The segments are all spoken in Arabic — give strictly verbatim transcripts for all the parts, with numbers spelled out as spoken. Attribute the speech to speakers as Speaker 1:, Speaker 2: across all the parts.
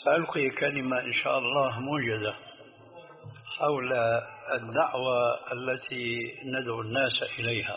Speaker 1: سألقي كلمة إن شاء الله موجزة حول الدعوة التي ندعو الناس إليها.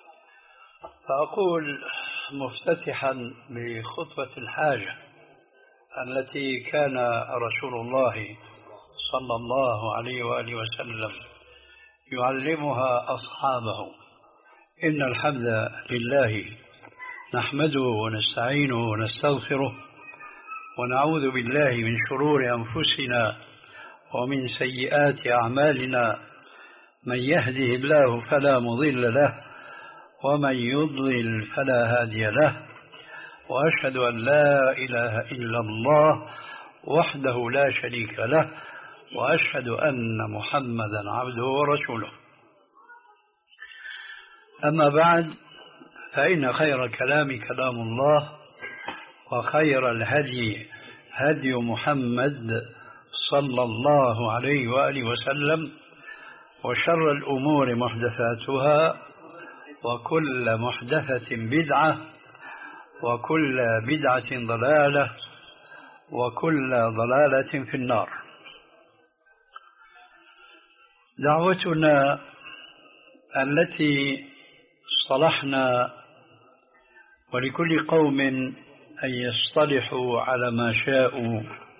Speaker 1: فأقول مفتتحا بخطبة الحاجة التي كان رسول الله صلى الله عليه وآله وسلم يعلمها أصحابه: إن الحمد لله نحمده ونستعينه ونستغفره ونعوذ بالله من شرور أنفسنا ومن سيئات أعمالنا، من يهده الله فلا مضل له ومن يضلل فلا هادي له، وأشهد أن لا إله إلا الله وحده لا شريك له، وأشهد أن محمدا عبده ورسوله. أما بعد، فإن خير كلام كلام الله، وخير الهدي هدي محمد صلى الله عليه وآله وسلم، وشر الأمور محدثاتها، وكل محدثة بدعة، وكل بدعة ضلالة، وكل ضلالة في النار. دعوتنا التي صلحنا، ولكل قوم أن يصطلحوا على ما شاءوا،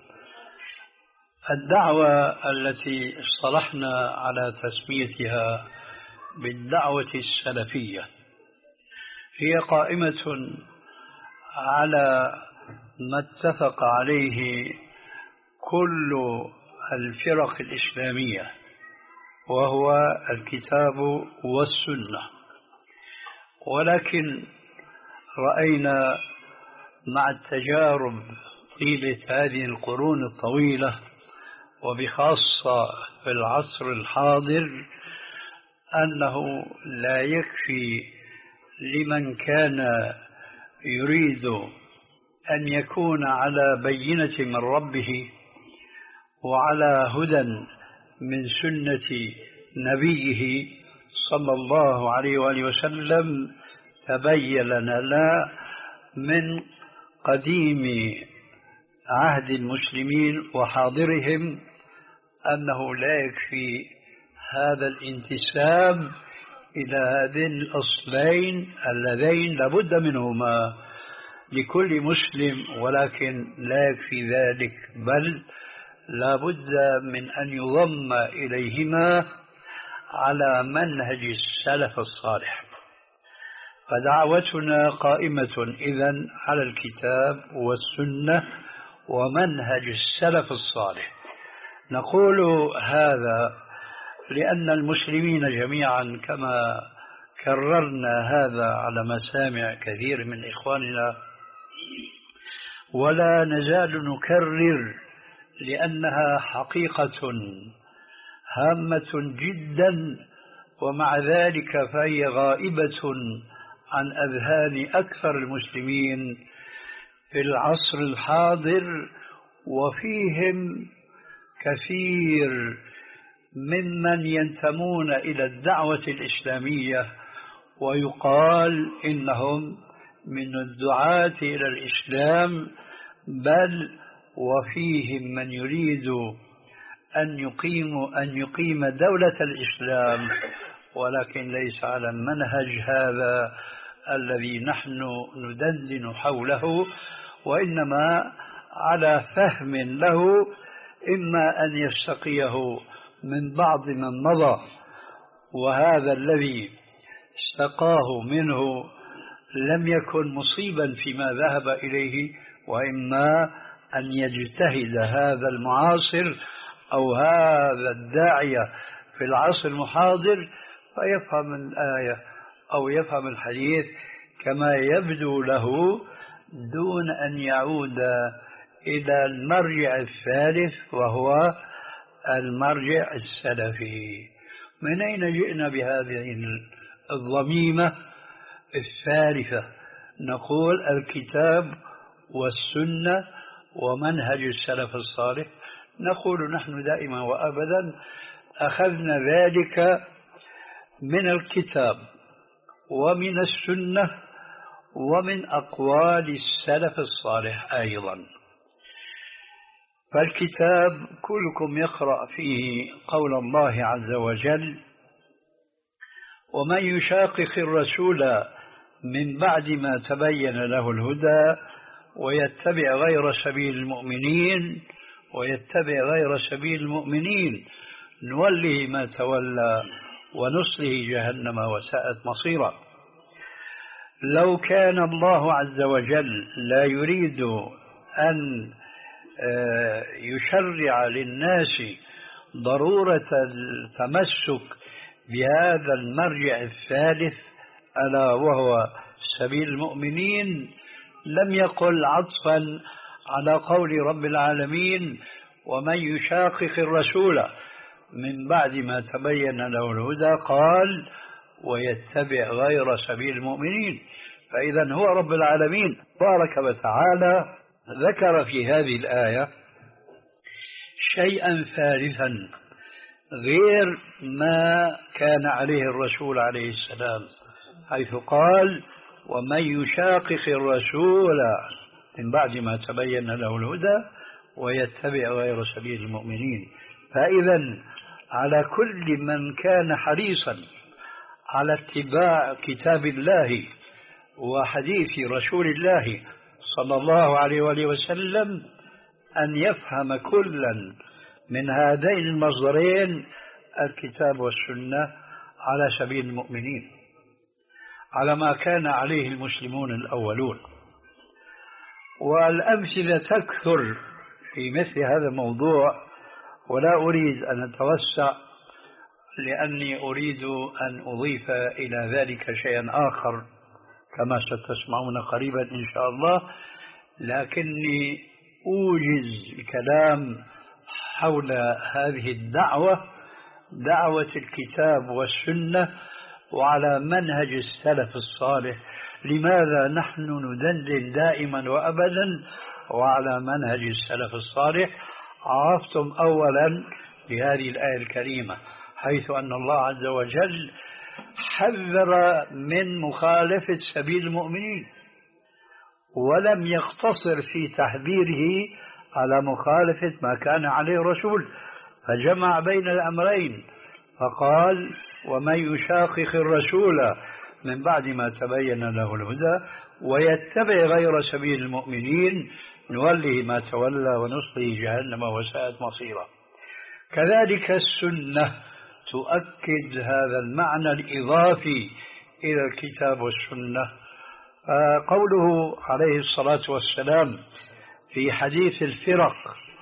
Speaker 1: الدعوة التي اصطلحنا على تسميتها بالدعوة السلفية هي قائمة على ما اتفق عليه كل الفرق الإسلامية، وهو الكتاب والسنة. ولكن رأينا مع التجارب طيلة هذه القرون الطويلة، وبخاصة في العصر الحاضر، أنه لا يكفي لمن كان يريد أن يكون على بينة من ربه وعلى هدى من سنة نبيه صلى الله عليه وآله وسلم. تبين لنا من قديم عهد المسلمين وحاضرهم أنه لا يكفي هذا الانتساب إلى هذين الأصلين اللذين لابد منهما لكل مسلم، ولكن لا يكفي ذلك، بل لابد من أن يضم إليهما على منهج السلف الصالح. فدعوتنا قائمة إذن على الكتاب والسنة ومنهج السلف الصالح. نقول هذا لأن المسلمين جميعا، كما كررنا هذا على مسامع كثير من إخواننا ولا نزال نكرر، لأنها حقيقة هامة جدا، ومع ذلك فهي غائبة عن أذهان أكثر المسلمين في العصر الحاضر، وفيهم كثير ممن ينتمون إلى الدعوة الإسلامية ويقال إنهم من الدعاة إلى الإسلام، بل وفيهم من يريد أن يقيم أن يقيم دولة الإسلام، ولكن ليس على المنهج هذا الذي نحن ندندن حوله، وإنما على فهم له، إما أن يستقيه من بعض من مضى، وهذا الذي استقاه منه لم يكن مصيبا فيما ذهب إليه، وإما أن يجتهد هذا المعاصر أو هذا الداعية في العصر المحاضر فيفهم الآية أو يفهم الحديث كما يبدو له، دون أن يعود إلى المرجع الثالث وهو المرجع السلفي. من أين جئنا بهذه الضميمة الثالثة؟ نقول الكتاب والسنة ومنهج السلف الصالح. نقول نحن دائما وأبدا أخذنا ذلك من الكتاب ومن السنة ومن أقوال السلف الصالح أيضا. فالكتاب كلكم يقرأ فيه قول الله عز وجل: ومن يشاقق الرسول من بعد ما تبين له الهدى ويتبع غير سبيل المؤمنين ويتبع غير سبيل المؤمنين نوله ما تولى ونصله جهنم وساءت مصيرا. لو كان الله عز وجل لا يريد أن يشرع للناس ضرورة التمسك بهذا المرجع الثالث ألا وهو سبيل المؤمنين لم يقل عطفا على قول رب العالمين: ومن يشاقق الرسول من بعد ما تبين له الهدى قال: ويتبع غير سبيل المؤمنين. فإذا هو رب العالمين تبارك وتعالى ذكر في هذه الآية شيئا ثالثا غير ما كان عليه الرسول عليه السلام، حيث قال: ومن يشاقق الرسول من بعد ما تبين له الهدى ويتبع غير سبيل المؤمنين. فإذا على كل من كان حريصا على اتباع كتاب الله وحديث رسول الله صلى الله عليه وآله وسلم أن يفهم كلا من هذين المصدرين الكتاب والسنة على سبيل المؤمنين، على ما كان عليه المسلمون الأولون. والأمثلة تكثر في مثل هذا الموضوع، ولا أريد أن أتوسع لأني أريد أن أضيف إلى ذلك شيئا آخر كما ستسمعون قريبا إن شاء الله، لكني أوجز الكلام حول هذه الدعوة، دعوة الكتاب والسنة وعلى منهج السلف الصالح. لماذا نحن ندندن دائما وأبدا وعلى منهج السلف الصالح؟ عرفتم أولا بهذه الآية الكريمة حيث أن الله عز وجل حذر من مخالفة سبيل المؤمنين، ولم يقتصر في تحذيره على مخالفة ما كان عليه الرسول، فجمع بين الأمرين فقال: ومن يشاقق الرسول من بعد ما تبين له الهدى ويتبع غير سبيل المؤمنين نوله ما تولى ونصله جهنم وساءت مصيرا. كذلك السنة تؤكد هذا المعنى الإضافي إلى الكتاب والسنة. قوله عليه الصلاة والسلام في حديث الفرق: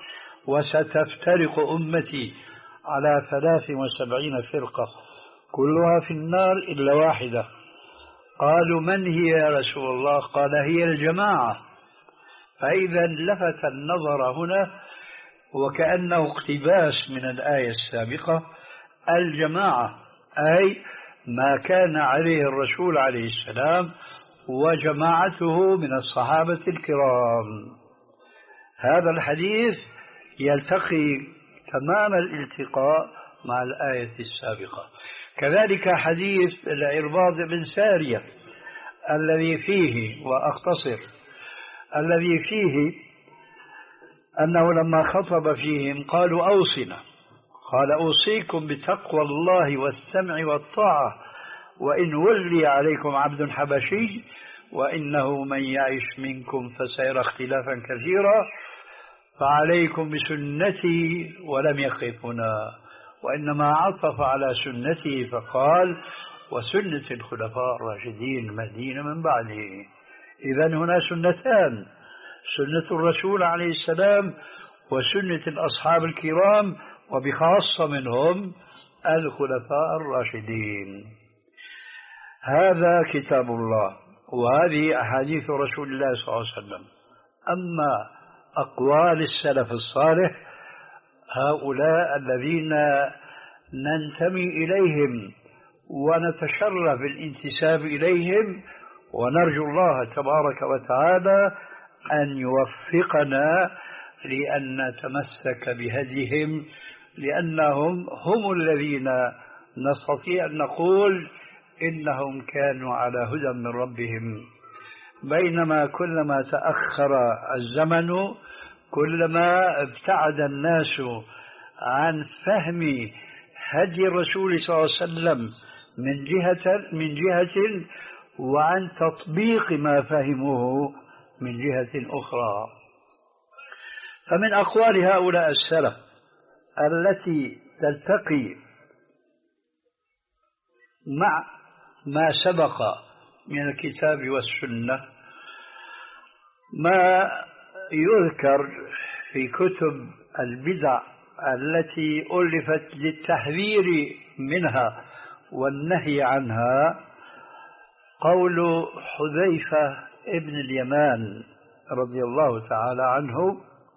Speaker 1: وستفترق أمتي على ثلاث وسبعين فرقة كلها في النار إلا واحدة. قالوا: من هي يا رسول الله؟ قال: هي الجماعة. فإذا لفت النظر هنا وكأنه اقتباس من الآية السابقة: الجماعة أي ما كان عليه الرسول عليه السلام وجماعته من الصحابة الكرام. هذا الحديث يلتقي تمام الالتقاء مع الآية السابقة. كذلك حديث العرباض بن سارية الذي فيه، وأختصر، الذي فيه أنه لما خطب فيهم قالوا: أوصنا. قال: أوصيكم بتقوى الله والسمع والطاعة وإن ولي عليكم عبد حبشي وإنه من يعش منكم فسيرى اختلافا كثيرا فعليكم بسنتي. ولم يقف هنا، وإنما عطف على سنته فقال: وسنة الخلفاء الراشدين المهديين من بعده. إذن هنا سنتان: سنة الرسول عليه السلام وسنة الأصحاب الكرام، وبخاصة منهم الخلفاء الراشدين. هذا كتاب الله وهذه أحاديث رسول الله صلى الله عليه وسلم. أما أقوال السلف الصالح هؤلاء الذين ننتمي إليهم ونتشرف بالانتساب إليهم، ونرجو الله تبارك وتعالى أن يوفقنا لأن نتمسك بهديهم، لأنهم هم الذين نستطيع أن نقول إنهم كانوا على هدى من ربهم. بينما كلما تأخر الزمن كلما ابتعد الناس عن فهم هدي الرسول صلى الله عليه وسلم من جهة من جهة وعن تطبيق ما فهموه من جهة أخرى. فمن أقوال هؤلاء السلف التي تلتقي مع ما سبق من الكتاب والسنة ما يذكر في كتب البدع التي ألفت للتحذير منها والنهي عنها. قول حذيفة ابن اليمان رضي الله تعالى عنه: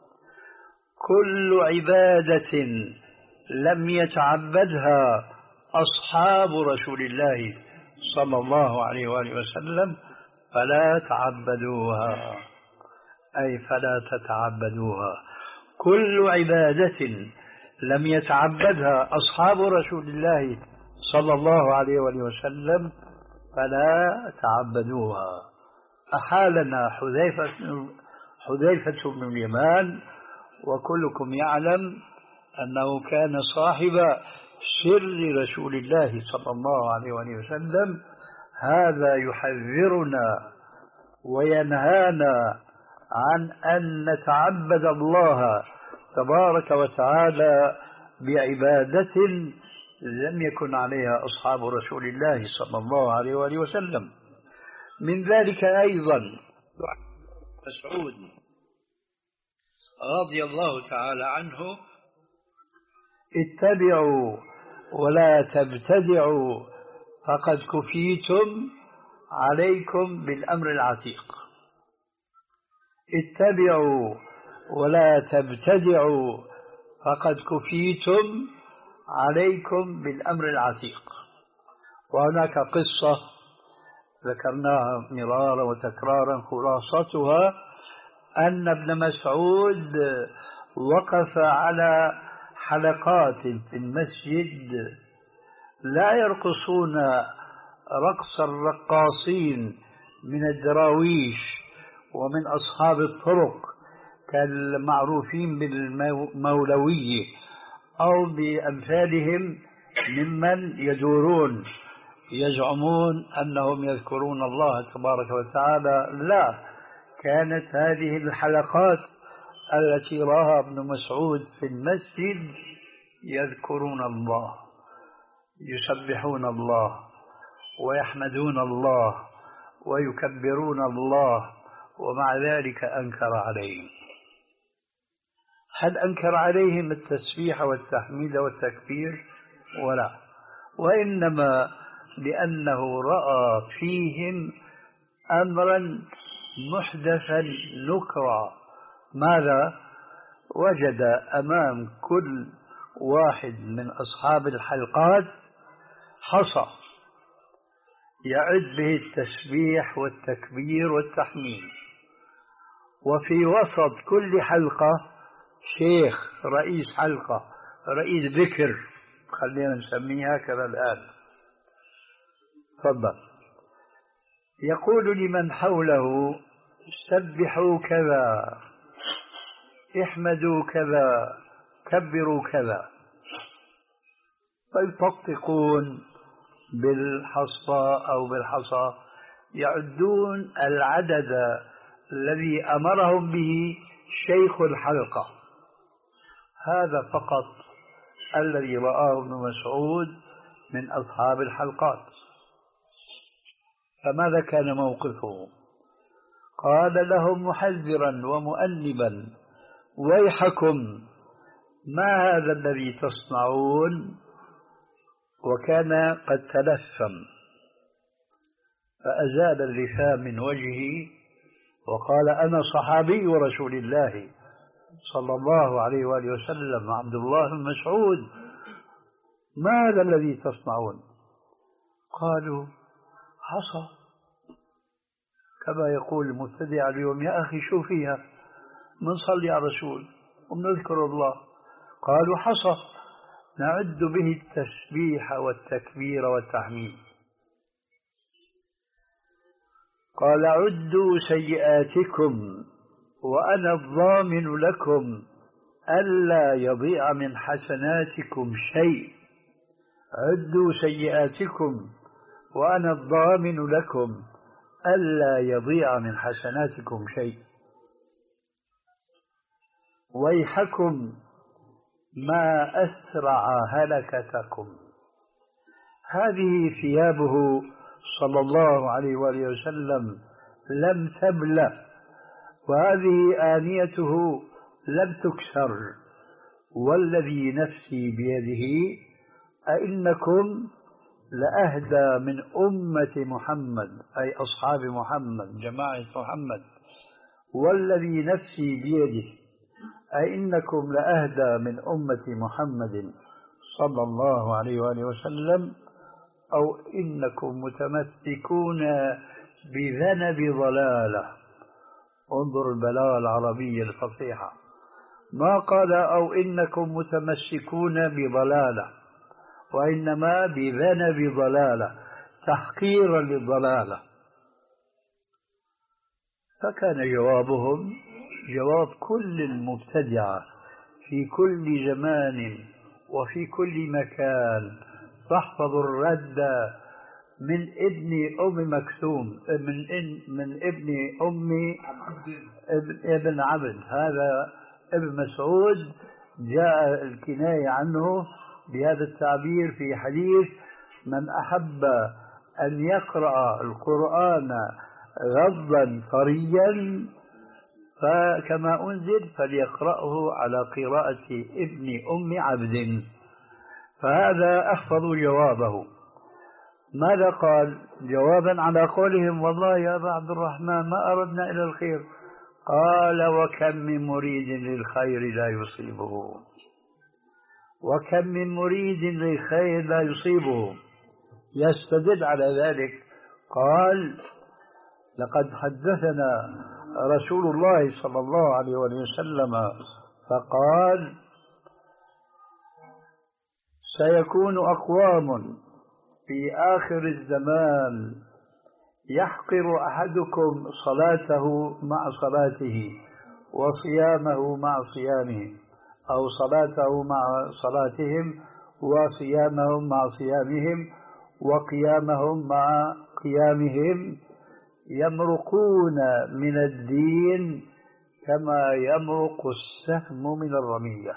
Speaker 1: كل عبادة لم يتعبدها أصحاب رسول الله صلى الله عليه وآله وسلم فلا تعبدوها، أي فلا تتعبدوها. كل عبادة لم يتعبدها أصحاب رسول الله صلى الله عليه وآله وسلم فلا تعبدوها. أحالنا حذيفة حذيفة بن اليمان، وكلكم يعلم أنه كان صاحب سر رسول الله صلى الله عليه وآله وسلم. هذا يحذرنا وينهانا عن أن نتعبد الله تبارك وتعالى بعبادة لم يكن عليها أصحاب رسول الله صلى الله عليه وآله وسلم. من ذلك أيضا مسعود رضي الله تعالى عنه: اتبعوا ولا تبتدعوا فقد كفيتم عليكم بالأمر العتيق. اتبعوا ولا تبتدعوا فقد كفيتم عليكم بالأمر العتيق. وهناك قصة ذكرناها مرارا وتكرارا، خلاصتها أن ابن مسعود وقف على حلقات في المسجد لا يرقصون رقص الرقاصين من الدراويش ومن أصحاب الطرق كالمعروفين بالمولوية أو بأمثالهم ممن يدورون يزعمون أنهم يذكرون الله تبارك وتعالى. لا، كانت هذه الحلقات التي رآها ابن مسعود في المسجد يذكرون الله، يسبحون الله ويحمدون الله ويكبرون الله، ومع ذلك أنكر عليهم. هل أنكر عليهم التسبيح والتحميد والتكبير؟ ولا، وإنما لأنه رأى فيهم أمرا محدثا نكرا. ماذا؟ وجد أمام كل واحد من أصحاب الحلقات حصى يعد به التسبيح والتكبير والتحميد، وفي وسط كل حلقة شيخ رئيس حلقة، رئيس ذكر، خلينا نسميها كذا الآن. تفضل. يقول لمن حوله: سبحوا كذا، احمدوا كذا، كبروا كذا، فيطقطقون بالحصى أو بالحصى، يعدون العدد الذي أمرهم به شيخ الحلقة. هذا فقط الذي رآه ابن مسعود من أصحاب الحلقات. فماذا كان موقفه؟ قال لهم محذرا ومؤنبا: ويحكم، ما هذا الذي تصنعون؟ وكان قد تلثم فأزال اللثام من وجهه وقال: أنا صحابي رسول الله صلى الله عليه وآله وسلم عبد الله بن مسعود، ما هذا الذي تصنعون؟ قالوا: حصى، كما يقول المبتدع اليوم: يا أخي شو فيها، منصلي على الرسول ومنذكر الله. قالوا: حصى نعد به التسبيح والتكبير والتحميد. قال: عدوا سيئاتكم وأنا الضامن لكم ألا يضيع من حسناتكم شيء، عدوا سيئاتكم وأنا الضامن لكم ألا يضيع من حسناتكم شيء. ويحكم ما أسرع هلكتكم. هذه ثيابه صلى الله عليه وآله وسلم لم تبلى، وهذه آنيته لم تكسر. والذي نفسي بيده أئنكم لأهدى من أمة محمد، أي أصحاب محمد جماعة محمد. والذي نفسي بيده أئنكم لأهدى من أمة محمد صلى الله عليه وآله وسلم، أو إنكم متمسكون بذنب ضلالة. انظر البلاغة العربية الفصيحة، ما قال أو إنكم متمسكون بضلالة، وإنما بذنب ضلالة تحقيرا للضلالة. فكان جوابهم جواب كل المبتدعة في كل زمان وفي كل مكان. تحفظ الرد من ابن أم مكتوم، من من ابن أم ابن, ابن عبد، هذا ابن مسعود جاء الكناية عنه بهذا التعبير في حديث: من أحب أن يقرأ القرآن غضا طريا فكما أنزل فليقرأه على قراءة ابن أم عبد. فهذا أحفظ جوابه. ماذا قال جوابا على قولهم: والله يا أبا عبد الرحمن ما أردنا إلى الخير؟ قال: وكم من مريد للخير لا يصيبه، وكم من مريد للخير لا يصيبه. يستدل على ذلك قال: لقد حدثنا رسول الله صلى الله عليه وسلم فقال: سيكون أقوام في آخر الزمان يحقر أحدكم صلاته مع صلاته وصيامه مع صيامه، أو صلاته مع صلاتهم وصيامهم مع صيامهم وقيامهم مع قيامهم، يمرقون من الدين كما يمرق السهم من الرمية.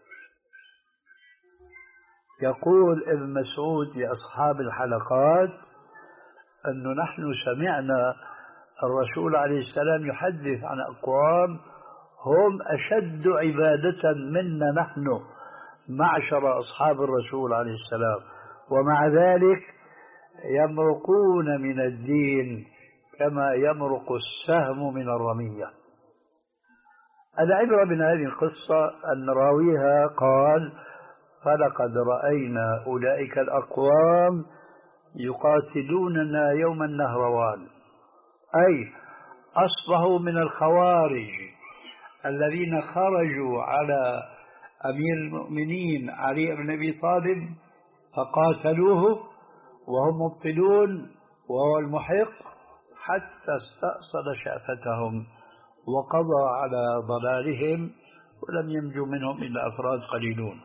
Speaker 1: يقول ابن مسعود لأصحاب الحلقات أنه نحن سمعنا الرسول عليه السلام يحدث عن أقوام هم أشد عبادة منا نحن معشر أصحاب الرسول عليه السلام، ومع ذلك يمرقون من الدين كما يمرق السهم من الرمية. العبرة من هذه القصة أن راويها قال: فلقد رأينا أولئك الأقوام يقاتلوننا يوم النهروان، أي أصبحوا من الخوارج الذين خرجوا على أمير المؤمنين علي بن أبي طالب فقاتلوه وهم مبطلون وهو المحق، حتى استأصل شأفتهم وقضى على ضلالهم، ولم ينجو منهم إلا أفراد قليلون.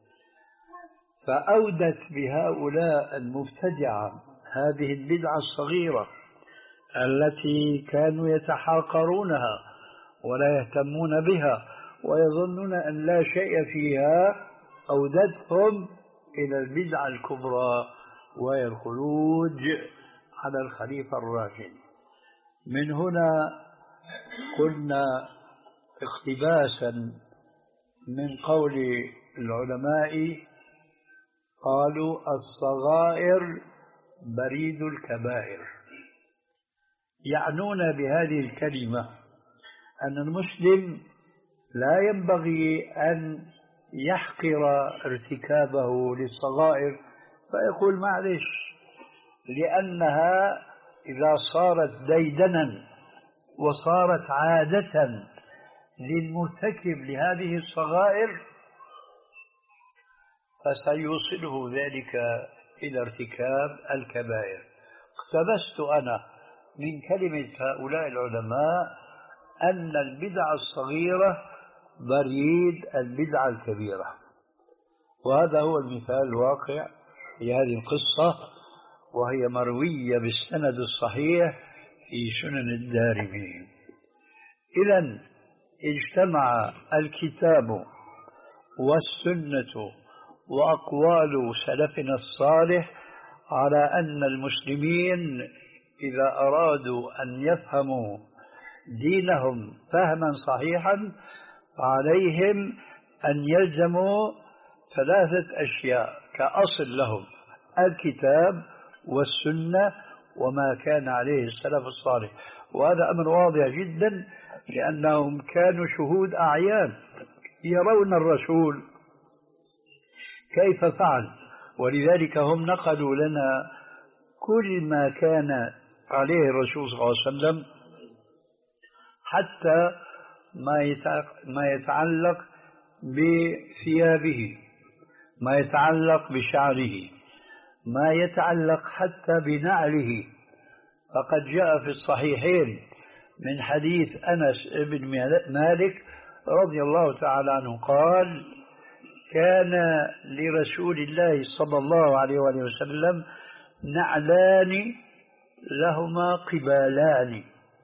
Speaker 1: فأودت بهؤلاء المبتدعة هذه البدعة الصغيرة التي كانوا يتحاقرونها ولا يهتمون بها ويظنون أن لا شيء فيها، أودتهم إلى البدعة الكبرى وهي الخروج على الخليفة الراشد. من هنا قلنا اقتباسا من قول العلماء قالوا: الصغائر بريد الكبائر. يعنون بهذه الكلمة أن المسلم لا ينبغي أن يحقر ارتكابه للصغائر فيقول معلش، لأنها إذا صارت ديدنا وصارت عادة للمرتكب لهذه الصغائر فسيوصله ذلك إلى ارتكاب الكبائر. اقتبست أنا من كلمة هؤلاء العلماء أن البدعة الصغيرة بريد البدعة الكبيرة، وهذا هو المثال الواقع في هذه القصة، وهي مروية بالسند الصحيح في سنن الدارمي. إذن اجتمع الكتاب والسنة وأقوال سلفنا الصالح على أن المسلمين إذا أرادوا أن يفهموا دينهم فهما صحيحا فعليهم أن يلزموا ثلاثة أشياء كأصل لهم: الكتاب والسنة وما كان عليه السلف الصالح. وهذا أمر واضح جدا، لأنهم كانوا شهود أعيان يرون الرسول كيف فعل، ولذلك هم نقلوا لنا كل ما كان عليه الرسول صلى الله عليه وسلم، حتى ما يتعلق بثيابه، ما يتعلق بشعره، ما يتعلق حتى بنعله. فقد جاء في الصحيحين من حديث أنس بن مالك رضي الله تعالى عنه قال: كان لرسول الله صلى الله عليه وآله وسلم نعلان لهما قبالان.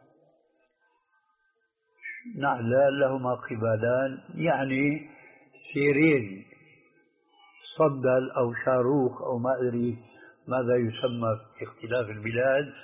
Speaker 1: نعلان لهما قبالان يعني سيرين، صدل أو شاروخ أو ما أدري ماذا يسمى في اختلاف البلاد.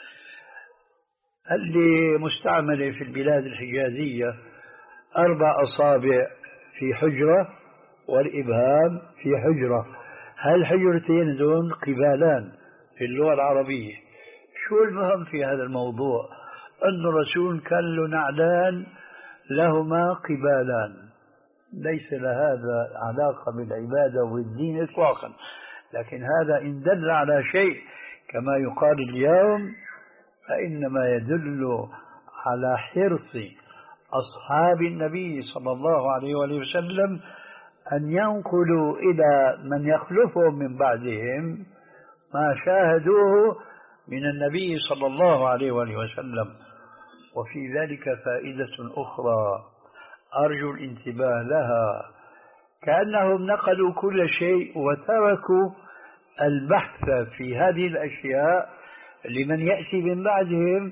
Speaker 1: اللي مستعملة في البلاد الحجازية أربع أصابع في حجرة والإبهام في حجرة، هالحجرتين دون قبالان في اللغة العربية. شو المهم في هذا الموضوع؟ أن الرسول كان له نعلان لهما قبالان، ليس لهذا علاقة بالعبادة والدين إطلاقا، لكن هذا إن دل على شيء كما يقال اليوم فإنما يدل على حرص أصحاب النبي صلى الله عليه وآله وسلم أن ينقلوا إلى من يخلفهم من بعدهم ما شاهدوه من النبي صلى الله عليه وآله وسلم. وفي ذلك فائدة أخرى أرجو الانتباه لها، كأنهم نقلوا كل شيء وتركوا البحث في هذه الأشياء لمن يأتي من بعدهم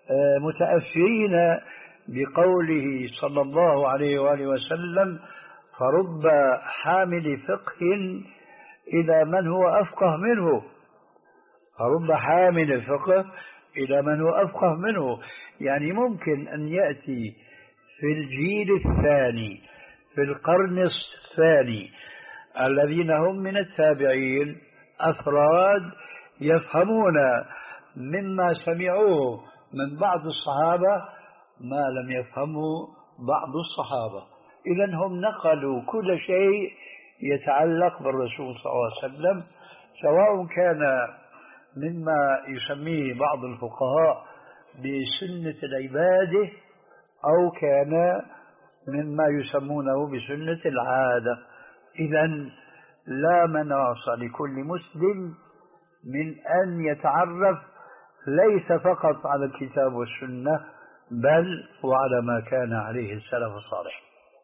Speaker 1: متأثرين بقوله صلى الله عليه وآله وسلم: فرب حامل فقه إلى من هو أفقه منه. فرب حامل فقه إلى من هو أفقه منه، يعني ممكن أن يأتي في الجيل الثاني في القرن الثاني الذين هم من التابعين أفراد يفهمون مما سمعوه من بعض الصحابة ما لم يفهمه بعض الصحابة. إذن هم نقلوا كل شيء يتعلق بالرسول صلى الله عليه وسلم، سواء كان مما يسميه بعض الفقهاء بسنة العبادة أو كان مما يسمونه بسنة العادة. إذن لا مناص لكل مسلم من أن يتعرف ليس فقط على الكتاب والسنة بل وعلى ما كان عليه السلف الصالح.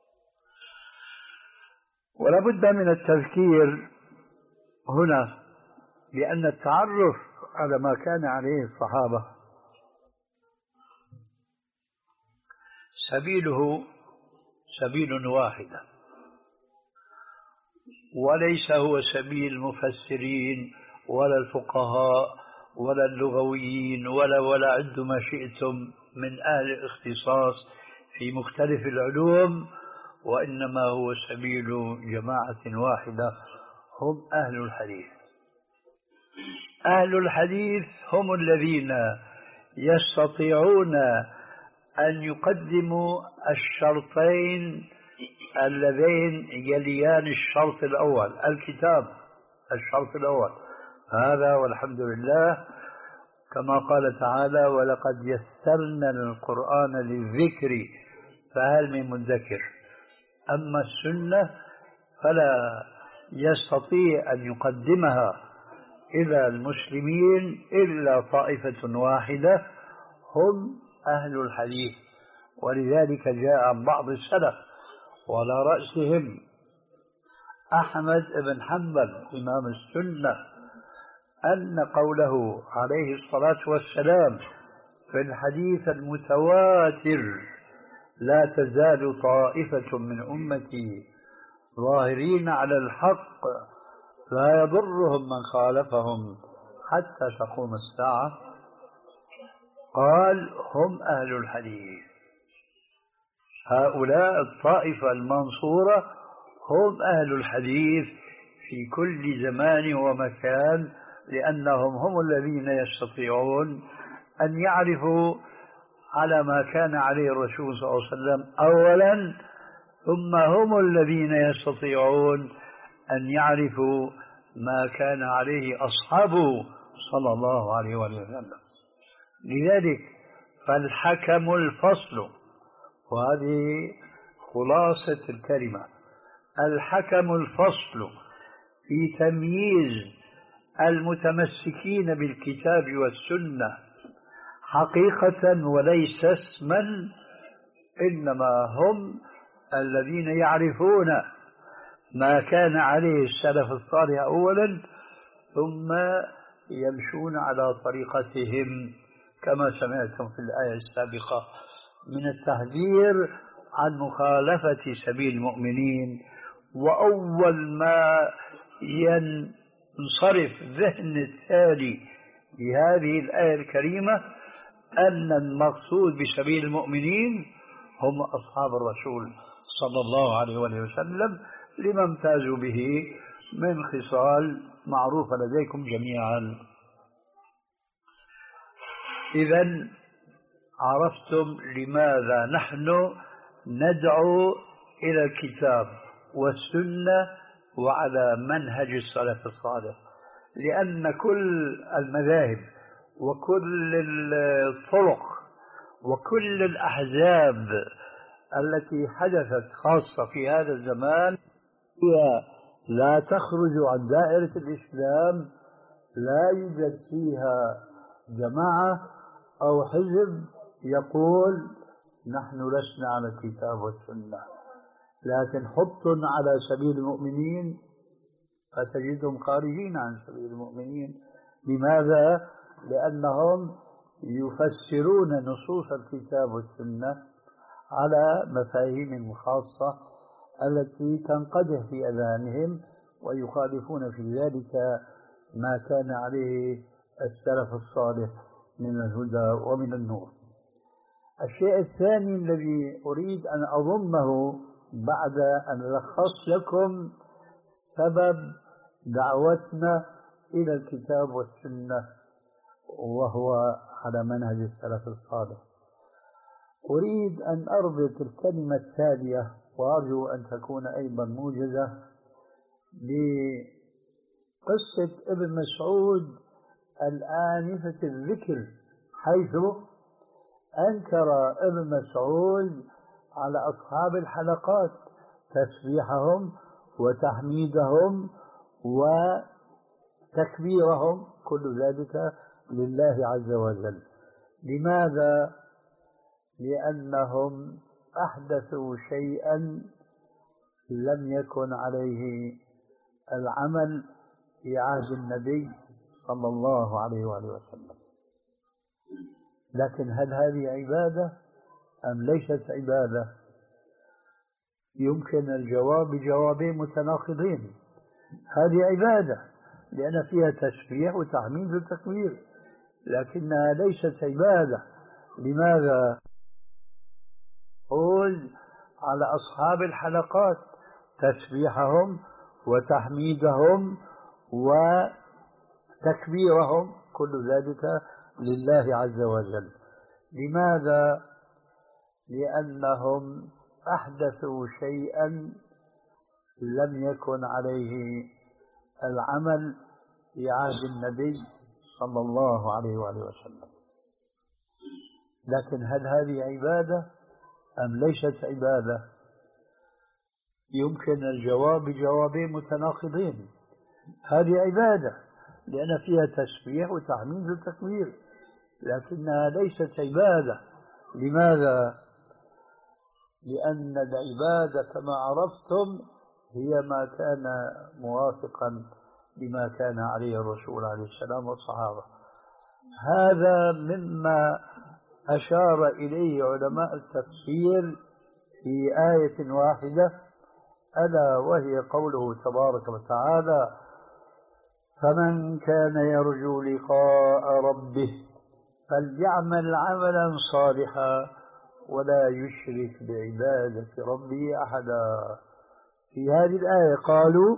Speaker 1: ولا بد من التذكير هنا بأن التعرف على ما كان عليه الصحابة سبيله سبيل واحدة، وليس هو سبيل المفسرين ولا الفقهاء ولا اللغويين ولا ولا عد ما شئتم من أهل الاختصاص في مختلف العلوم، وإنما هو سبيل جماعة واحدة هم أهل الحديث. أهل الحديث هم الذين يستطيعون أن يقدموا الشرطين اللذين يليان الشرط الأول، الكتاب الشرط الأول هذا، والحمد لله كما قال تعالى: ولقد يسرنا القرآن للذكر فهل من مدكر. أما السنة فلا يستطيع أن يقدمها إلى المسلمين إلا طائفة واحدة هم أهل الحديث، ولذلك جاء عن بعض السلف وعلى رأسهم أحمد بن حنبل إمام السنة أن قوله عليه الصلاة والسلام في الحديث المتواتر لا تزال طائفة من أمتي ظاهرين على الحق لا يضرهم من خالفهم حتى تقوم الساعة، قال هم أهل الحديث. هؤلاء الطائفة المنصورة هم أهل الحديث في كل زمان ومكان، لأنهم هم الذين يستطيعون أن يعرفوا على ما كان عليه الرسول صلى الله عليه وسلم أولا، ثم هم الذين يستطيعون أن يعرفوا ما كان عليه أصحابه صلى الله عليه وسلم. لذلك فالحكم الفصل، وهذه خلاصة الكلمة، الحكم الفصل في تمييز المتمسكين بالكتاب والسنة حقيقة وليس اسما، إنما هم الذين يعرفون ما كان عليه السلف الصالح أولا، ثم يمشون على طريقتهم كما سمعتم في الآية السابقة من التحذير عن مخالفة سبيل المؤمنين. وأول ما ينصرف ذهن التالي بهذه الآية الكريمة أن المقصود بسبيل المؤمنين هم أصحاب الرسول صلى الله عليه وسلم لما امتازوا به من خصال معروفة لديكم جميعا. إذن عرفتم لماذا نحن ندعو إلى الكتاب والسنة وعلى منهج السلف الصالح، لأن كل المذاهب وكل الطرق وكل الأحزاب التي حدثت خاصة في هذا الزمان هي لا تخرج عن دائرة الإسلام، لا يوجد فيها جماعة أو حزب يقول نحن لسنا على الكتاب والسنة، لكن حط على سبيل المؤمنين فتجدهم خارجين عن سبيل المؤمنين. لماذا؟ لأنهم يفسرون نصوص الكتاب والسنة على مفاهيم خاصة التي تنقدح في أذهانهم، ويخالفون في ذلك ما كان عليه السلف الصالح من الهدى ومن النور. الشيء الثاني الذي أريد أن أضمه بعد أن لخصت لكم سبب دعوتنا إلى الكتاب والسنة وهو على منهج السلف الصالح، أريد أن أربط الكلمة التالية وأرجو أن تكون أيضا موجزة بقصة ابن مسعود الآنفة الذكر، حيث أنكر ابن مسعود على أصحاب الحلقات تسبيحهم وتحميدهم وتكبيرهم، كل ذلك لله عز وجل. لماذا؟ لأنهم أحدثوا شيئا لم يكن عليه العمل في عهد النبي صلى الله عليه وآله وسلم. لكن هل هذه عبادة أم ليست عبادة؟ يمكن الجواب بجوابين متناقضين. هذه عبادة لأن فيها تسبيح وتحميد وتكبير، لكنها ليست عبادة. لماذا؟ قول على أصحاب الحلقات تسبيحهم وتحميدهم وتكبيرهم، كل ذلك لله عز وجل. لماذا؟ لأنهم أحدثوا شيئا لم يكن عليه العمل في عهد النبي صلى الله عليه وآله وسلم. لكن هل هذه عبادة أم ليست عبادة؟ يمكن الجواب بجوابين متناقضين. هذه عبادة لأن فيها تسبيح وتحميد وتكبير، لكنها ليست عبادة. لماذا؟ لأن العبادة كما عرفتم هي ما كان موافقا لما كان عليه الرسول عليه السلام والصحابة. هذا مما أشار إليه علماء التفسير في آية واحدة، ألا وهي قوله تبارك وتعالى: فمن كان يرجو لقاء ربه فليعمل عملا صالحا ولا يشرك بعبادة ربه أحدا. في هذه الآية قالوا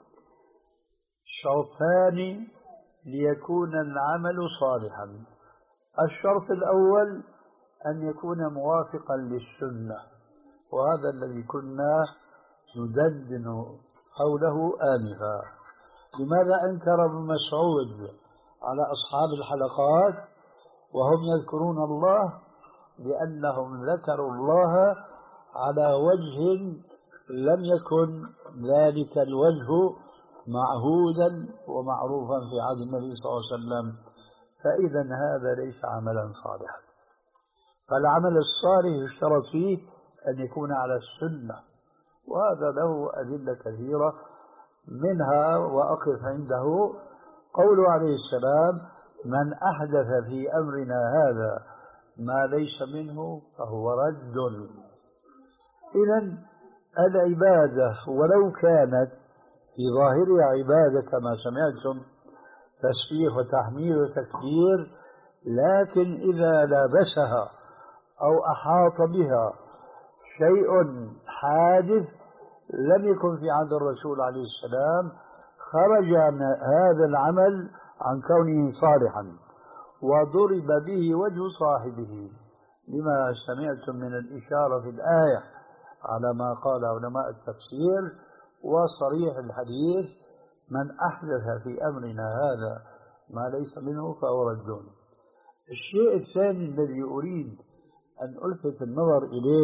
Speaker 1: شرطان ليكون العمل صالحا. الشرط الأول أن يكون موافقا للسنة، وهذا الذي كنا ندندن حوله آنفا. لماذا أنكر ابن مسعود على أصحاب الحلقات وهم يذكرون الله؟ لأنهم ذكروا الله على وجه لم يكن ذلك الوجه معهودا ومعروفا في عهد النبي صلى الله عليه وسلم، فإذا هذا ليس عملا صالحا. فالعمل الصالح يشترط فيه أن يكون على السنة، وهذا له أدلة كثيرة، منها وأقف عنده قوله عليه السلام: من أحدث في أمرنا هذا ما ليس منه فهو رد. إذن العبادة ولو كانت في ظاهرها عبادة كما سمعتم تسبيح وتحميد وتكبير، لكن إذا لابسها أو أحاط بها شيء حادث لم يكن في عهد الرسول عليه السلام خرج عن هذا العمل عن كونه صالحا وضرب به وجه صاحبه، لما سمعتم من الإشارة في الآية على ما قال علماء التفسير وصريح الحديث: من أحدث في أمرنا هذا ما ليس منه فهو رد. الشيء الثاني الذي أريد أن ألفت النظر إليه،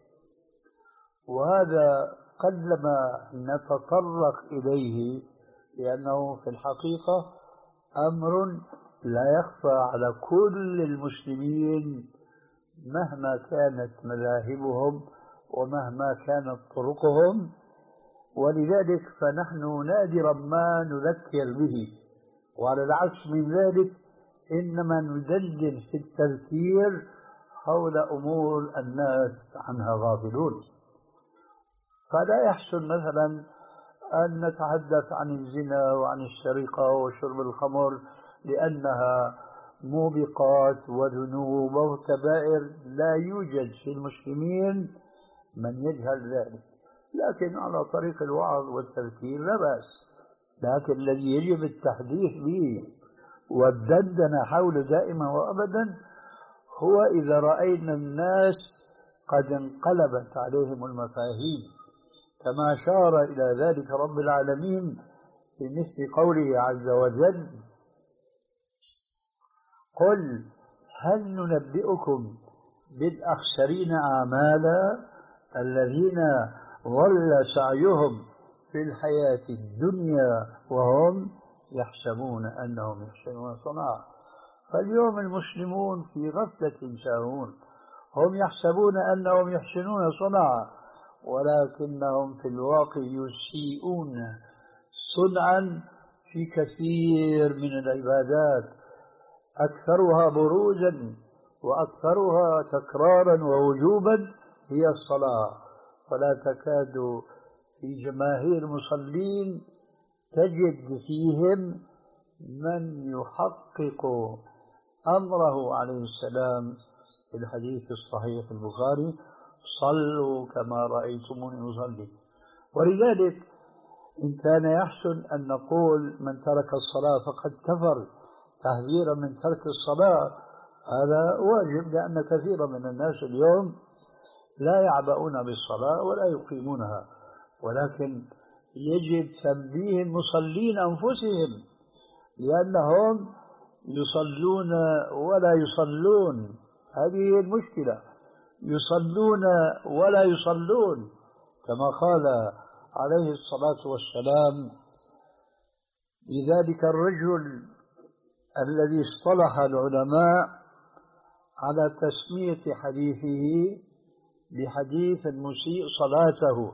Speaker 1: وهذا قلما نتطرق إليه لأنه في الحقيقة أمر لا يخفى على كل المسلمين مهما كانت مذاهبهم ومهما كانت طرقهم، ولذلك فنحن نادرا ما نذكر به، وعلى العكس من ذلك إنما ندلل في التذكير حول أمور الناس عنها غافلون. فلا يحسن مثلا أن نتحدث عن الزنا وعن السرقة وشرب الخمر لأنها موبقات وذنوب وكبائر لا يوجد في المسلمين من يجهل ذلك، لكن على طريق الوعظ والتذكير لا بأس. لكن الذي يجب التحديث به والدندنة حوله دائما وأبدا هو إذا رأينا الناس قد انقلبت عليهم المفاهيم، كما أشار إلى ذلك رب العالمين في مثل قوله عز وجل: قل هل ننبئكم بالأخسرين أعمالا الذين ضل سعيهم في الحياة الدنيا وهم يحسبون أنهم يحسنون صنعا. فاليوم المسلمون في غفلة ساهون، هم يحسبون أنهم يحسنون صنعا ولكنهم في الواقع يسيئون صنعا في كثير من العبادات، أكثرها بروزا وأكثرها تكرارا ووجوبا هي الصلاة. فلا تكاد في جماهير المصلين تجد فيهم من يحقق أمره عليه السلام في الحديث الصحيح البخاري: صلوا كما رأيتموني أصلي. ولذلك إن كان يحسن أن نقول من ترك الصلاة فقد كفر تحذيرا من ترك الصلاة، هذا واجب، لأن كثيرا من الناس اليوم لا يعبؤون بالصلاة ولا يقيمونها، ولكن يجب تنبيه المصلين أنفسهم، لأنهم يصلون ولا يصلون. هذه المشكلة، يصلون ولا يصلون، كما قال عليه الصلاة والسلام لذلك الرجل الذي اصطلح العلماء على تسمية حديثه بحديث المسيء صلاته.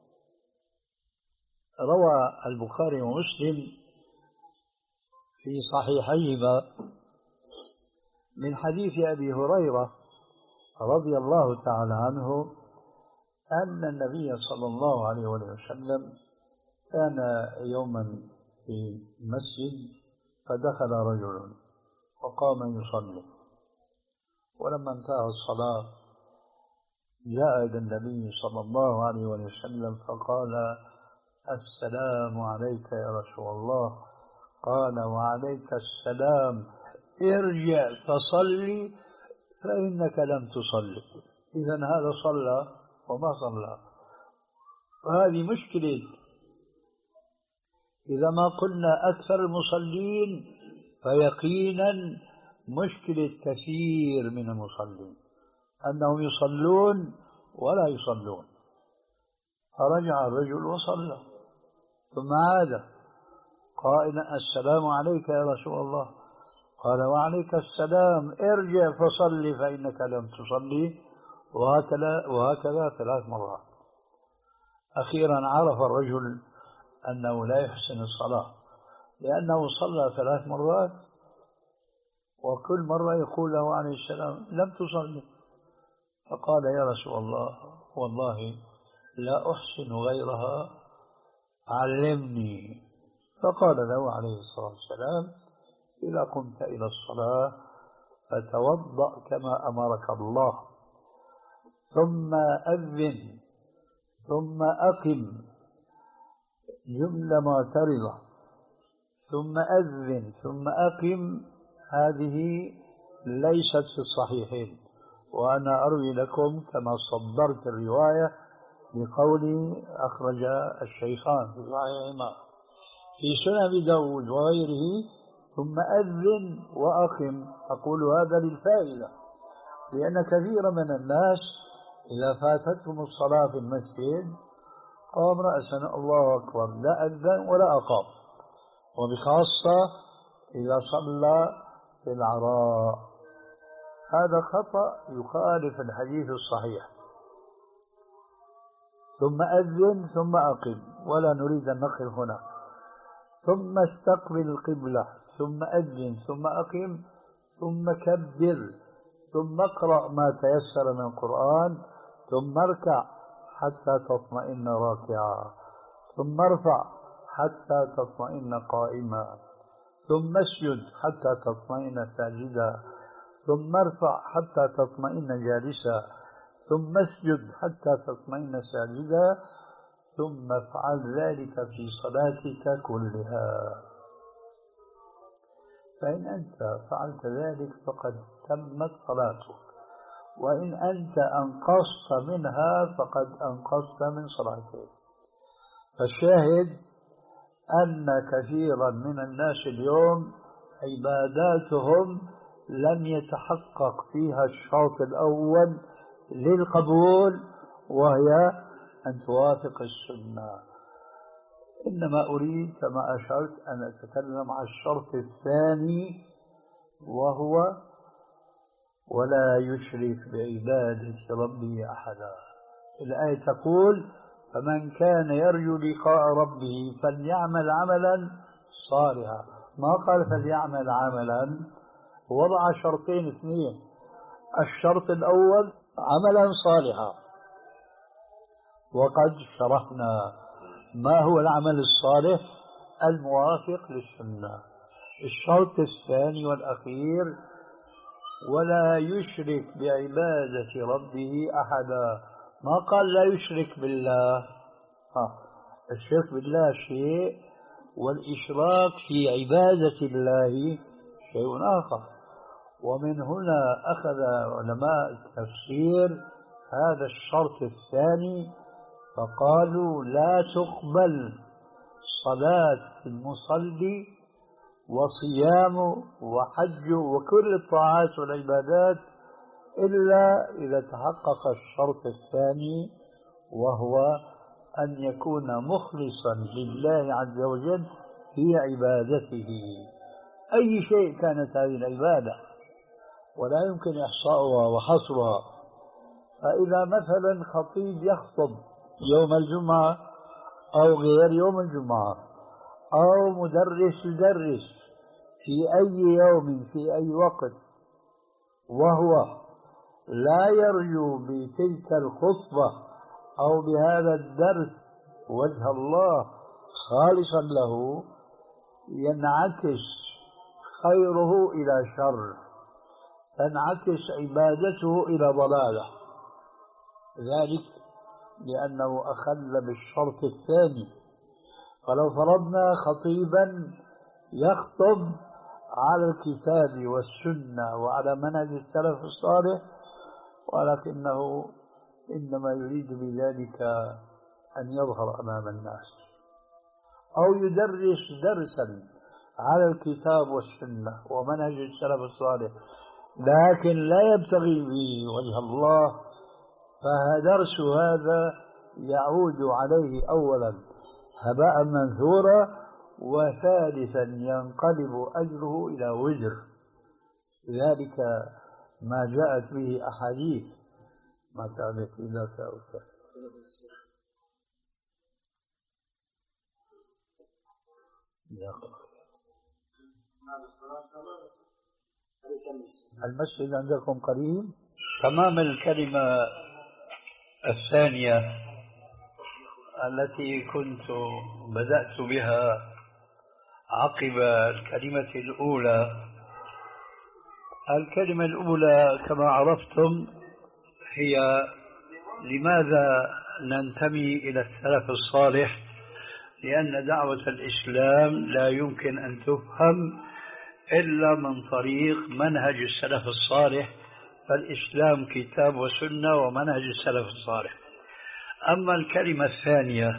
Speaker 1: روى البخاري ومسلم في صحيحيهما من حديث أبي هريرة رضي الله تعالى عنه أن النبي صلى الله عليه وسلم كان يوما في مسجد فدخل رجل وقام يصلي، ولما انتهى الصلاة جاء إلى النبي صلى الله عليه وسلم فقال: السلام عليك يا رسول الله. قال: وعليك السلام، ارجع فصلي فإنك لم تصلي. إذا هذا صلى وما صلى، وهذه مشكلة. إذا ما قلنا أكثر المصلين فيقينا مشكلة كثير من المصلين أنهم يصلون ولا يصلون. فرجع الرجل وصلى ثم عاد قائلا: السلام عليك يا رسول الله. قال: وعليك السلام، ارجع فصلي فإنك لم تصلي. وهكذا وهكذا ثلاث مرات. أخيرا عرف الرجل أنه لا يحسن الصلاة، لأنه صلى ثلاث مرات وكل مرة يقول له عليه السلام: لم تصلي. فقال: يا رسول الله والله لا أحسن غيرها، علمني. فقال له عليه الصلاة والسلام: إذا قمت إلى الصلاة فتوضأ كما أمرك الله، ثم أذن، ثم أقم، جملة معترضة، ثم أذن ثم أقم، هذه ليست في الصحيحين، وأنا أروي لكم كما صدرت الرواية بقولي أخرج الشيخان في صحيحهما في سنن أبي داود وغيره: ثم أذن وأقم. أقول هذا للفائدة، لأن كثيرا من الناس إذا فاتتهم الصلاة في المسجد قام رأسا الله أكبر، لا أذن ولا أقام، وبخاصة إذا صلى في العراء. هذا خطأ يخالف الحديث الصحيح. ثم أذن ثم أقم، ولا نريد أن نقف هنا. ثم استقبل القبلة، ثم أذن ثم أقم، ثم كبر، ثم اقرأ ما تيسر من القرآن، ثم اركع حتى تطمئن راكعا، ثم ارفع حتى تطمئن قائما، ثم اسجد حتى تطمئن ساجدا، ثم ارفع حتى تطمئن جالسا، ثم اسجد حتى تطمئن ساجدا، ثم افعل ذلك في صلاتك كلها. فإن أنت فعلت ذلك فقد تمت صلاتك، وإن أنت أنقصت منها فقد أنقصت من صلاتك. فالشاهد أن كثيرا من الناس اليوم عباداتهم لم يتحقق فيها الشرط الأول للقبول، وهي أن توافق السنة. إنما أريد كما أشرت أن أتكلم عن الشرط الثاني، وهو ولا يشرك بعبادة ربه أحدا. الآية تقول: فمن كان يرجو لقاء ربه فليعمل عملا صالحا. ما قال فليعمل عملا، وضع شرطين اثنين: الشرط الأول عملا صالحا، وقد شرحنا ما هو العمل الصالح الموافق للسنة. الشرط الثاني والأخير: ولا يشرك بعبادة ربه أحدا. ما قال لا يشرك بالله. ها. الشرك بالله شيء، والإشراك في عبادة الله شيء آخر. ومن هنا أخذ علماء التفسير هذا الشرط الثاني فقالوا: لا تقبل صلاة المصلي وصيامه وحجه وكل الطاعات والعبادات إلا إذا تحقق الشرط الثاني، وهو أن يكون مخلصا لله عز وجل في عبادته، أي شيء كانت هذه العبادة، ولا يمكن إحصاؤها وحصرها.
Speaker 2: فإذا مثلا خطيب يخطب يوم الجمعة أو غير يوم الجمعة، أو مدرس يدرس في أي يوم في أي وقت، وهو لا يرجو بتلك الخطبة أو بهذا الدرس وجه الله خالصا له، ينعكس خيره إلى شر، تنعكس عبادته إلى ضلالة. ذلك لأنه أخل بالشرط الثاني. فلو فرضنا خطيبا يخطب على الكتاب والسنة وعلى منهج السلف الصالح، ولكنه إنما يريد بذلك أن يظهر أمام الناس، أو يدرس درسا على الكتاب والسنة ومنهج السلف الصالح لكن لا يبتغي به وجه الله، فدرس هذا يعود عليه أولا هباء منثورا، وثالثا ينقلب أجره إلى وزر. ذلك ما جاءت به أحاديث ما تعرف إلا سأوسع. المسجد عندكم قريب؟
Speaker 1: تمام. الكلمة الثانية التي كنت بدأت بها عقب الكلمة الأولى، الكلمة الأولى كما عرفتم هي لماذا ننتمي إلى السلف الصالح، لأن دعوة الإسلام لا يمكن أن تفهم إلا من طريق منهج السلف الصالح، فالإسلام كتاب وسنة ومنهج السلف الصالح. أما الكلمة الثانية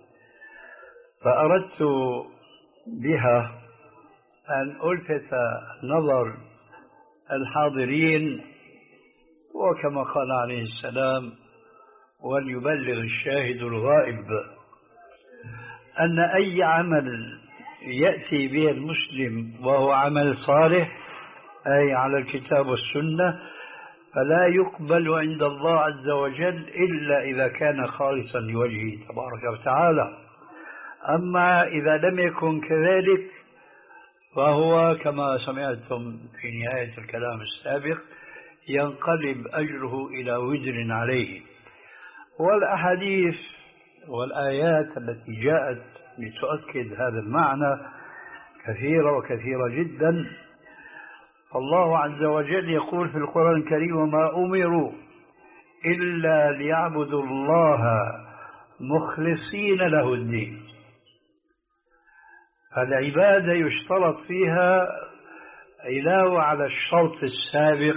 Speaker 1: فأردت بها أن ألفت نظر الحاضرين، وكما قال عليه السلام وليبلغ الشاهد الغائب، أن أي عمل يأتي به المسلم وهو عمل صالح أي على الكتاب والسنة فلا يقبل عند الله عز وجل إلا إذا كان خالصا لوجهه تبارك وتعالى. أما إذا لم يكن كذلك فهو كما سمعتم في نهاية الكلام السابق ينقلب أجره إلى وزر عليه. والأحاديث والآيات التي جاءت لتؤكد هذا المعنى كثيرة وكثيرة جدا. الله عز وجل يقول في القرآن الكريم وما أمروا إلا ليعبدوا الله مخلصين له الدين. فالعبادة يشترط فيها علاوة على الشرط السابق،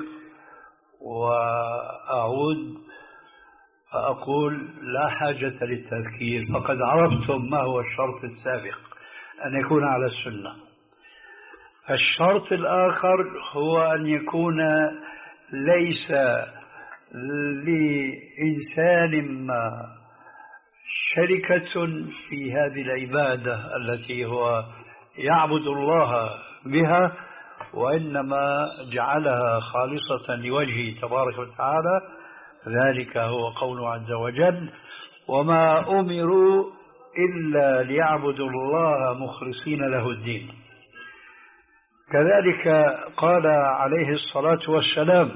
Speaker 1: وأعود فأقول لا حاجة للتذكير، فقد عرفتم ما هو الشرط السابق، أن يكون على السنة. الشرط الآخر هو أن يكون ليس لإنسان ما شركة في هذه العبادة التي هو يعبد الله بها، وإنما جعلها خالصة لوجهه تبارك وتعالى. ذلك هو قوله عز وجل وما أمروا إلا ليعبدوا الله مخلصين له الدين. كذلك قال عليه الصلاة والسلام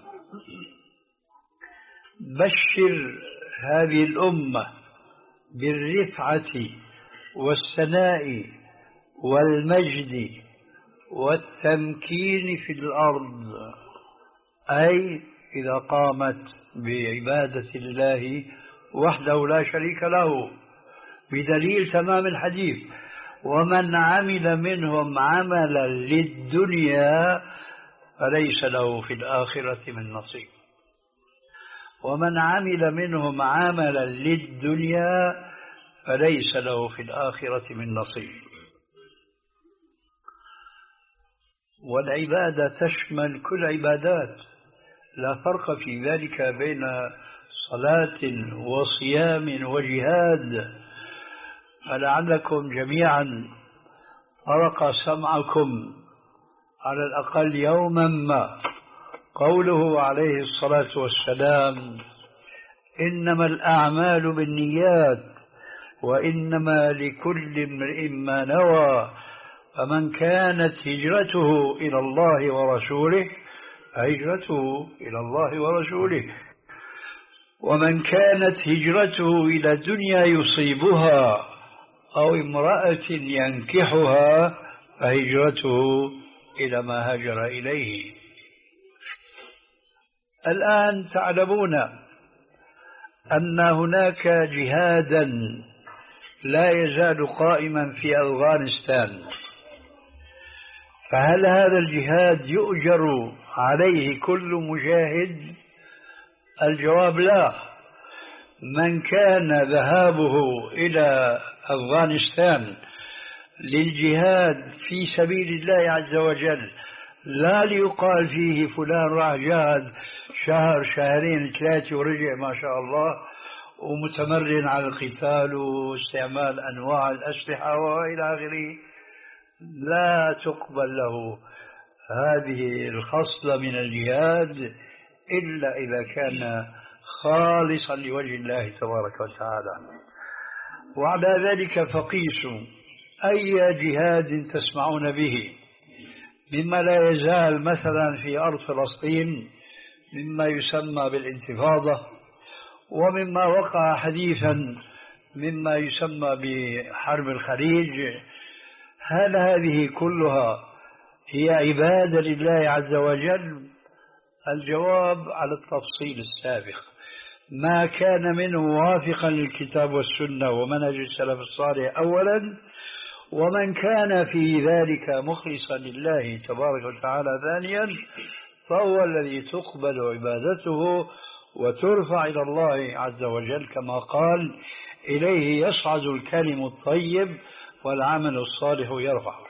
Speaker 1: بشر هذه الأمة بالرفعة والثناء والمجد والتمكين في الأرض، أي إذا قامت بعبادة الله وحده لا شريك له، بدليل تمام الحديث ومن عمل منهم عملا للدنيا فليس له في الآخرة من نصيب. ومن عمل منهم عملا للدنيا فليس له في الآخرة من نصيب. والعبادة تشمل كل عبادات، لا فرق في ذلك بين صلاة وصيام وجهاد. فلعلكم جميعا طرق سمعكم على الأقل يوما ما قوله عليه الصلاة والسلام إنما الأعمال بالنيات وإنما لكل امرئ ما نوى، فمن كانت هجرته إلى الله ورسوله هجرته إلى الله ورسوله، ومن كانت هجرته إلى دنيا يصيبها أو امرأة ينكحها فهجرته إلى ما هاجر إليه. الآن تعلمون أن هناك جهادا لا يزال قائما في أفغانستان، فهل هذا الجهاد يؤجر عليه كل مجاهد؟ الجواب لا. من كان ذهابه إلى أفغانستان للجهاد في سبيل الله عز وجل لا ليقال فيه فلان راح جاهد شهر شهرين ثلاثة ورجع ما شاء الله ومتمرن على القتال واستعمال أنواع الأسلحة وإلى آخره، لا تقبل له هذه الخصلة من الجهاد إلا إذا كان خالصا لوجه الله تبارك وتعالى. وعلى ذلك فقيسوا أي جهاد تسمعون به مما لا يزال مثلا في أرض فلسطين مما يسمى بالانتفاضة، ومما وقع حديثا مما يسمى بحرب الخليج، هل هذه كلها هي عبادة لله عز وجل؟ الجواب على التفصيل السابق: ما كان منه موافقا للكتاب والسنة ومنهج السلف الصالح أولا، ومن كان في ذلك مخلصا لله تبارك وتعالى ثانيا، فهو الذي تقبل عبادته وترفع إلى الله عز وجل، كما قال: إليه يصعد الكلم الطيب والعمل الصالح يرفعه.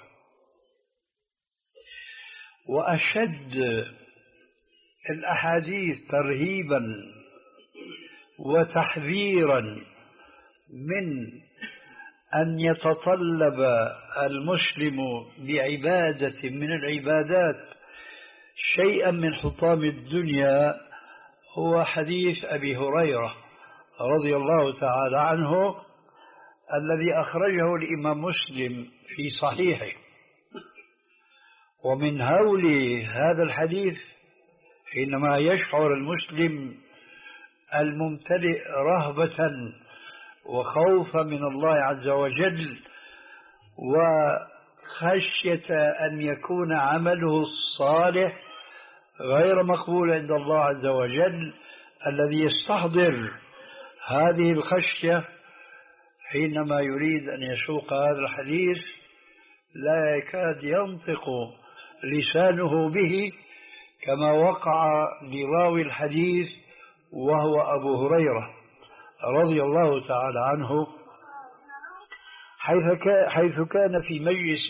Speaker 1: وأشد الأحاديث ترهيبا وتحذيرا من أن يتطلب المسلم بعبادة من العبادات شيئا من حطام الدنيا هو حديث أبي هريرة رضي الله تعالى عنه الذي أخرجه الإمام مسلم في صحيحه. ومن هول هذا الحديث حينما يشعر المسلم الممتلئ رهبة وخوفا من الله عز وجل وخشية أن يكون عمله الصالح غير مقبول عند الله عز وجل، الذي يستحضر هذه الخشية حينما يريد أن يسوق هذا الحديث لا يكاد ينطق لسانه به، كما وقع لراوي الحديث وهو أبو هريرة رضي الله تعالى عنه، حيث كان في مجلس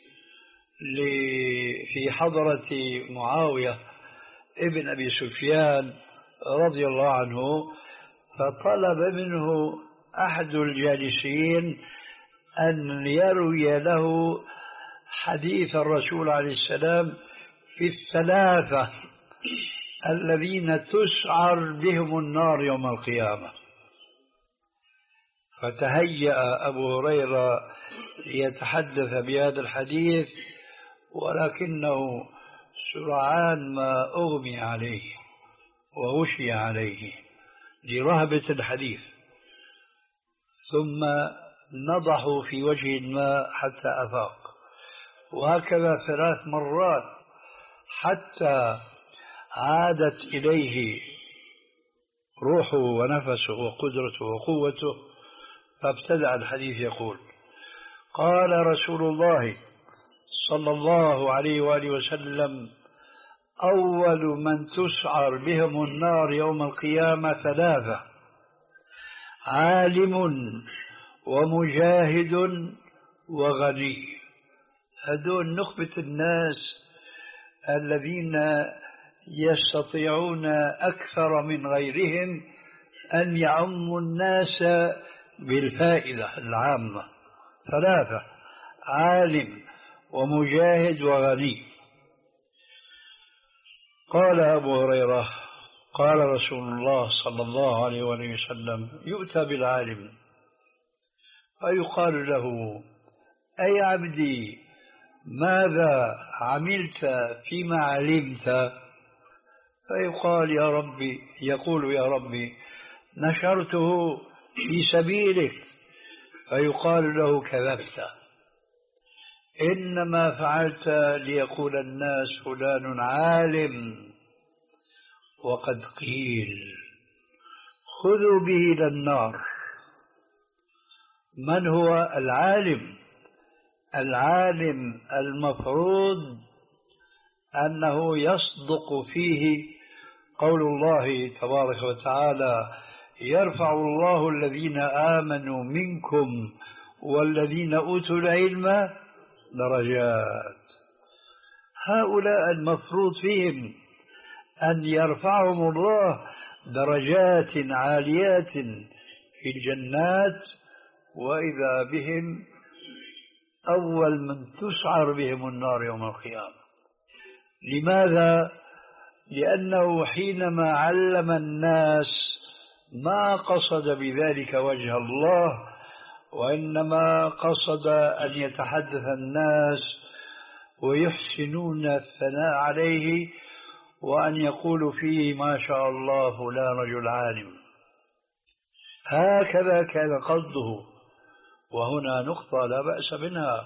Speaker 1: في حضرة معاوية ابن أبي سفيان رضي الله عنه، فطلب منه أحد الجالسين أن يروي له حديث الرسول عليه السلام في الثلاثة الذين تسعر بهم النار يوم القيامة. فتهيأ أبو هريرة ليتحدث بهذا الحديث، ولكنه سرعان ما أغمي عليه وغشي عليه لرهبة الحديث، ثم نضحوا في وجه الماء حتى أفاق، وهكذا ثلاث مرات حتى عادت إليه روحه ونفسه وقدرته وقوته، فابتدأ الحديث يقول: قال رسول الله صلى الله عليه وآله وسلم: أول من تسعر بهم النار يوم القيامة ثلاثة: عالم ومجاهد وغني. هذول نخبة الناس الذين يستطيعون أكثر من غيرهم أن يعموا الناس بالفائدة العامة. ثلاثة: عالم ومجاهد وغني. قال أبو هريرة: قال رسول الله صلى الله عليه وسلم: يؤتى بالعالم فيقال له: أي عبدي ماذا عملت فيما علمت؟ فيقال: يا ربي يقول: يا ربي نشرته في سبيلك. فيقال له: كذبت، إنما فعلت ليقول الناس فلان عالم، وقد قيل خذوا به إلى النار. من هو العالم؟ العالم المفروض أنه يصدق فيه قول الله تبارك وتعالى: يرفع الله الذين آمنوا منكم والذين أوتوا العلم درجات. هؤلاء المفروض فيهم أن يرفعهم الله درجات عاليات في الجنات، وإذا بهم أول من تسعر بهم النار يوم القيامة. لماذا؟ لأنه حينما علم الناس ما قصد بذلك وجه الله، وإنما قصد أن يتحدث الناس ويحسنون الثناء عليه، وأن يقولوا فيه: ما شاء الله فلان رجل عالم. هكذا كان قصده. وهنا نقطة لا بأس منها: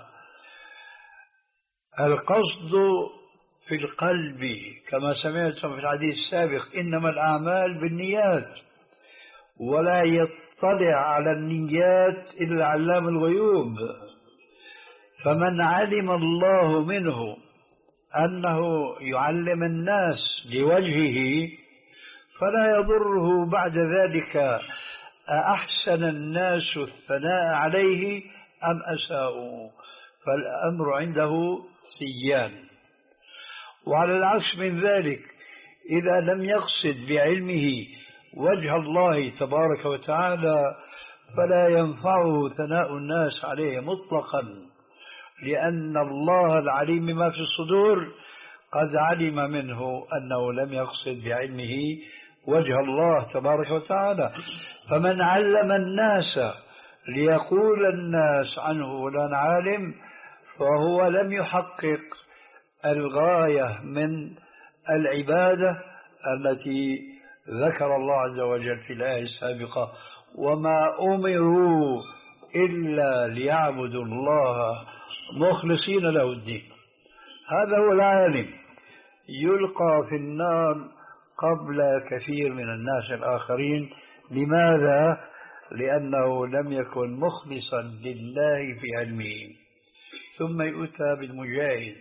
Speaker 1: القصد في القلب، كما سمعتم في الحديث السابق: إنما الأعمال بالنيات، ولا يطلع على النيات إلا علام الغيوب. فمن علم الله منه أنه يعلم الناس لوجهه فلا يضره بعد ذلك أحسن الناس الثناء عليه أم أساءوا، فالأمر عنده سيان. وعلى العكس من ذلك، إذا لم يقصد بعلمه وجه الله تبارك وتعالى فلا ينفعه ثناء الناس عليه مطلقا، لأن الله العليم بما في الصدور قد علم منه أنه لم يقصد بعلمه وجه الله تبارك وتعالى. فمن علم الناس ليقول الناس عنه فلان عالم فهو لم يحقق الغاية من العبادة التي ذكر الله عز وجل في الآية السابقة: وما أمروا إلا ليعبدوا الله مخلصين له الدين. هذا هو العالم، يلقى في النار قبل كثير من الناس الآخرين. لماذا؟ لأنه لم يكن مخلصا لله في علمه. ثم يؤتى بالمجاهد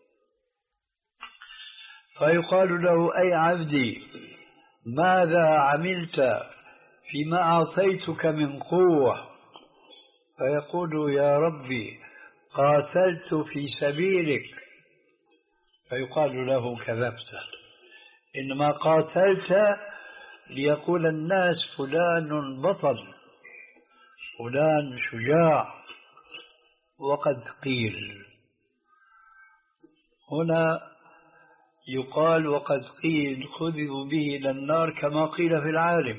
Speaker 1: فيقال له: أي عبدي ماذا عملت فيما أعطيتك من قوة؟ فيقول: يا ربي قاتلت في سبيلك. فيقال له: كذبت، إنما قاتلت ليقول الناس فلان بطل، فلان شجاع، وقد قيل. هنا يقال وقد قيل خذوا به إلى النار كما قيل في العالم.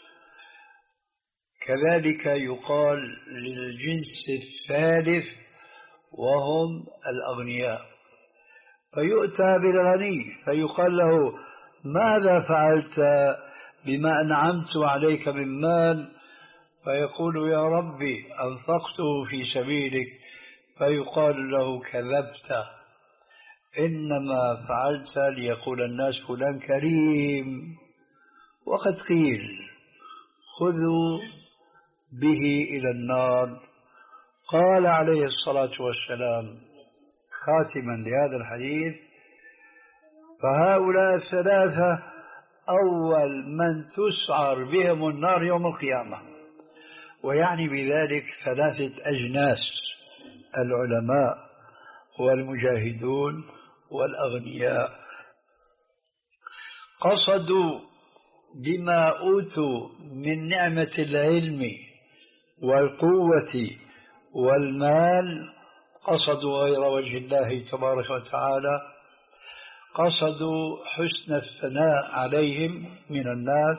Speaker 1: كذلك يقال للجنس الثالث وهم الأغنياء. فيؤتى بالغني فيقال له: ماذا فعلت بما أنعمت عليك من مال؟ فيقول: يا ربي أنفقته في سبيلك. فيقال له: كذبت، إنما فعلت ليقول الناس فلان كريم، وقد قيل خذوا به إلى النار. قال عليه الصلاة والسلام خاتما لهذا الحديث: فهؤلاء الثلاثة أول من تسعر بهم النار يوم القيامة. ويعني بذلك ثلاثة أجناس: العلماء والمجاهدون والأغنياء. قصدوا بما أوتوا من نعمة العلم والقوة والمال، قصدوا غير وجه الله تبارك وتعالى، قصدوا حسن الثناء عليهم من الناس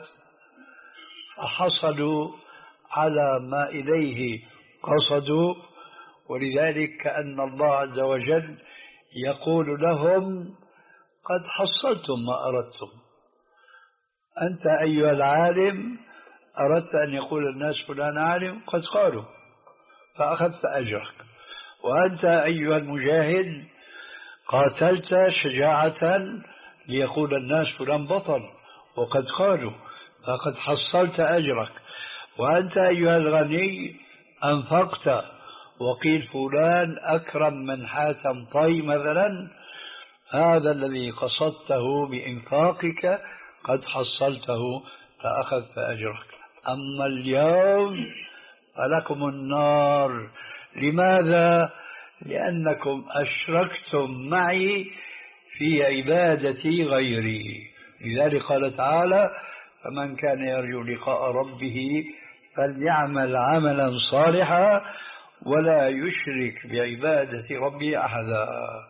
Speaker 1: فحصلوا على ما إليه قصدوا، ولذلك كأن الله عز وجل يقول لهم قد حصلتم ما أردتم. أنت أيها العالم أردت أن يقول الناس فلان عالم، قد قالوا فأخذت أجرك. وأنت أيها المجاهد قاتلت شجاعة ليقول الناس فلان بطل، وقد قالوا فقد حصلت أجرك. وأنت أيها الغني أنفقت وقيل فلان أكرم من حاتم طي مثلا، هذا الذي قصدته بإنفاقك قد حصلته فأخذت أجرك. أما اليوم فلكم النار. لماذا؟ لأنكم أشركتم معي في عبادتي غيري. لذلك قال تعالى فمن كان يرجو لقاء ربه فليعمل عملا صالحا ولا يشرك بعبادة ربه أحدا.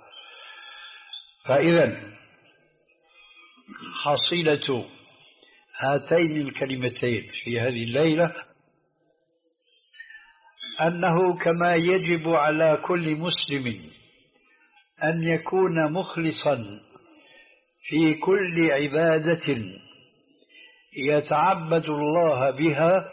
Speaker 1: فإذا حصيلة هاتين الكلمتين في هذه الليلة أنه كما يجب على كل مسلم أن يكون مخلصا في كل عبادة يتعبد الله بها،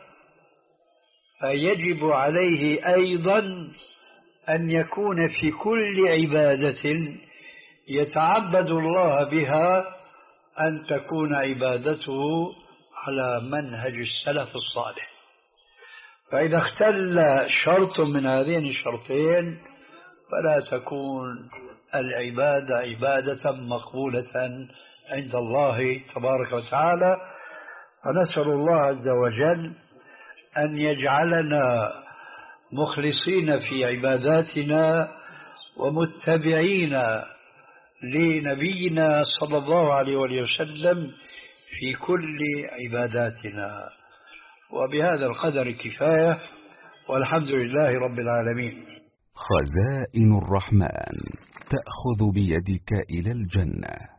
Speaker 1: فيجب عليه أيضا أن يكون في كل عبادة يتعبد الله بها أن تكون عبادته على منهج السلف الصالح. فإذا اختل شرط من هذين الشرطين فلا تكون العبادة عبادة مقبولة عند الله تبارك وتعالى. فنسأل الله عز وجل أن يجعلنا مخلصين في عباداتنا ومتبعين لنبينا صلى الله عليه وسلم في كل عباداتنا. وبهذا القدر كفاية، والحمد لله رب العالمين.
Speaker 3: خزائن الرحمن تأخذ بيدك إلى الجنة.